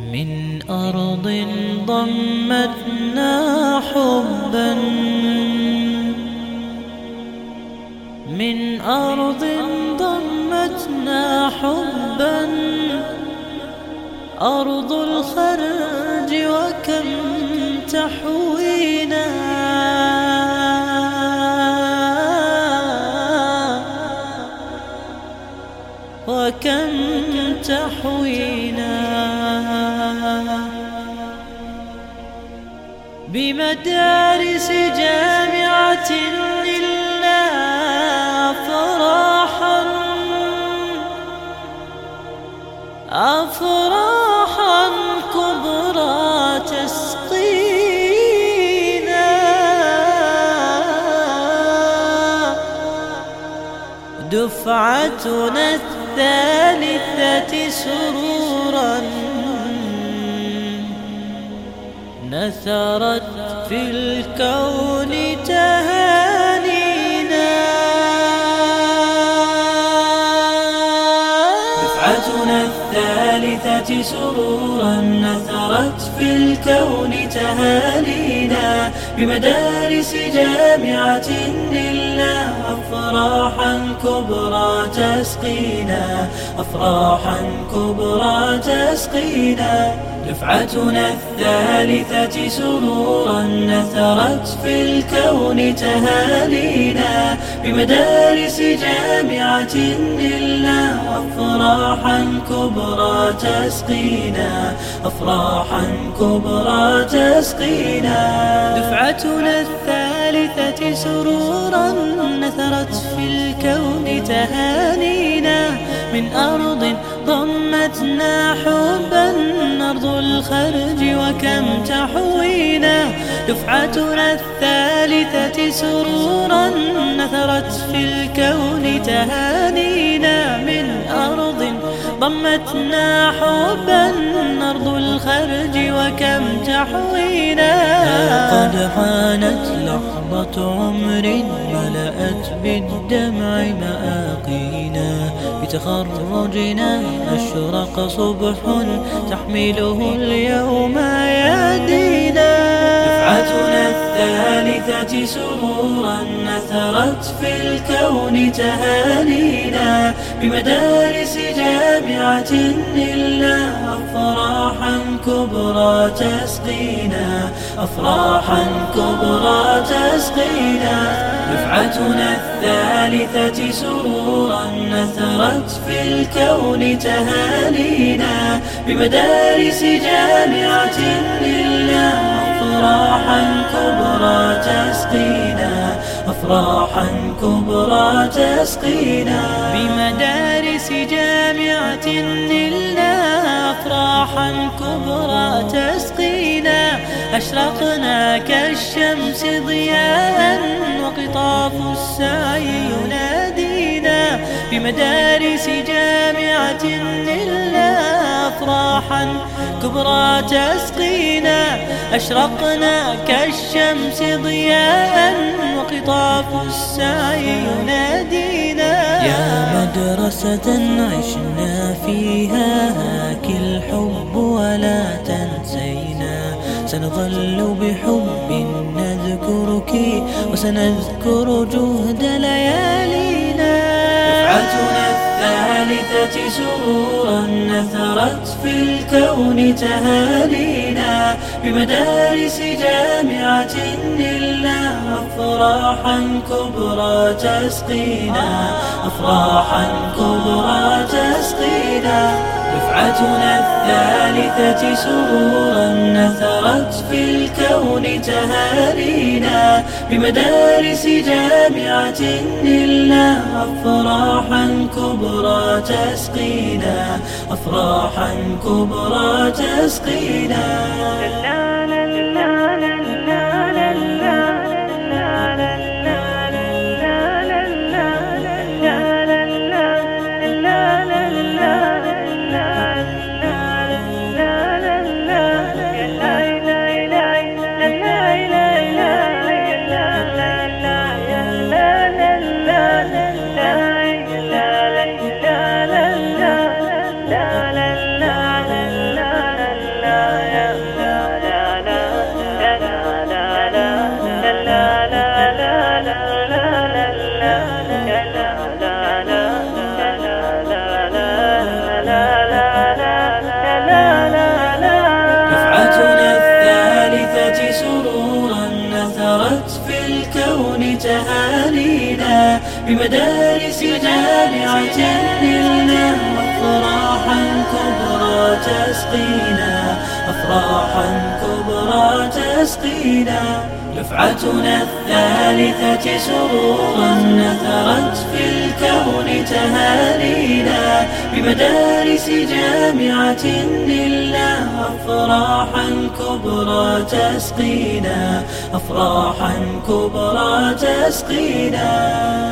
من أرض ضمتنا حبا، من أرض ضمتنا حبا، أرض الخرج وكم تحوينا، وكم تحوينا بمدارس جامعة نلنا أفراحا، أفراحا كبرى تسقينا، دفعتنا الثالثة سرورا نثرت في الكون تهانينا، دفعتنا الثالثة سرورا نثرت في الكون تهانينا، بمدارس جامعة نلنا أفراحا كبرى تسقينا، أفراحا كبرى تسقينا، دفعتنا الثالثة سرورا نثرت في الكون تهانينا، بمدارس جامعة نلنا أفراحا كبرى تسقينا، أفراحا كبرى تسقينا، دفعتنا الثالثة سرورا نثرت في الكون تهانينا، من أرض ضمتنا حبا، أرض الخرج وكم تحوينا، دفعتنا الثالثة سرورا نثرت في الكون تهانينا، من أرض ضمتنا حبا، أرض الخرج وكم تحوينا. قد حانت لحظة عمر ملأت بالدمع مآقينا، بتخرجنا أشرق صبح تحمله اليوم أيادينا، دفعتنا الثالثة سرورا نثرت في الكون تهانينا، بمدارس جامعة نلنا أفراحا كبرى تسقينا، أفراحا كبرى تسقينا، دفعتنا الثالثة سرورا نثرت في الكون تهانينا، بمدارس جامعة نلنا أفراحا كبرى تسقينا، أفراحا كبرى تسقينا، بمدارس جامعة نلنا أفراحا كبرى تسقينا، أشرقنا كالشمس ضياء وقطاف السعي ينادينا، بمدارس جامعة نلنا أفراحا كبرى تسقينا، أشرقنا كالشمس ضياء وقطاف السعي ينادينا، يا مدرسة عشنا فيها هاك الحب ولا تنسينا، سنظل بحب نذكرك وسنذكر جهد ليالينا، دفعتنا الثالثة سرورا نثرت في الكون تهانينا، بمدارس جامعة نلنا أفراحا كبرى تسقينا، أفراحا كبرى تسقينا، دفعتنا الثالثة سرورا نثرت في الكون تهانينا، بمدارس جامعة نلنا أفراحا كبرى تسقينا، أفراحا كبرى تسقينا. دفعتنا الثالثة سرورا نثرت في الكون تهانينا، بمدارس جامعة نلنا أفراحا كبرى تسقينا، أفراحا كبرى تسقينا. دفعتنا الثالثة سرورا نثرت في الكون تهانينا، بمدارس جامعة نلنا أفراحا كبرى تسقينا، أفراحا كبرى تسقينا.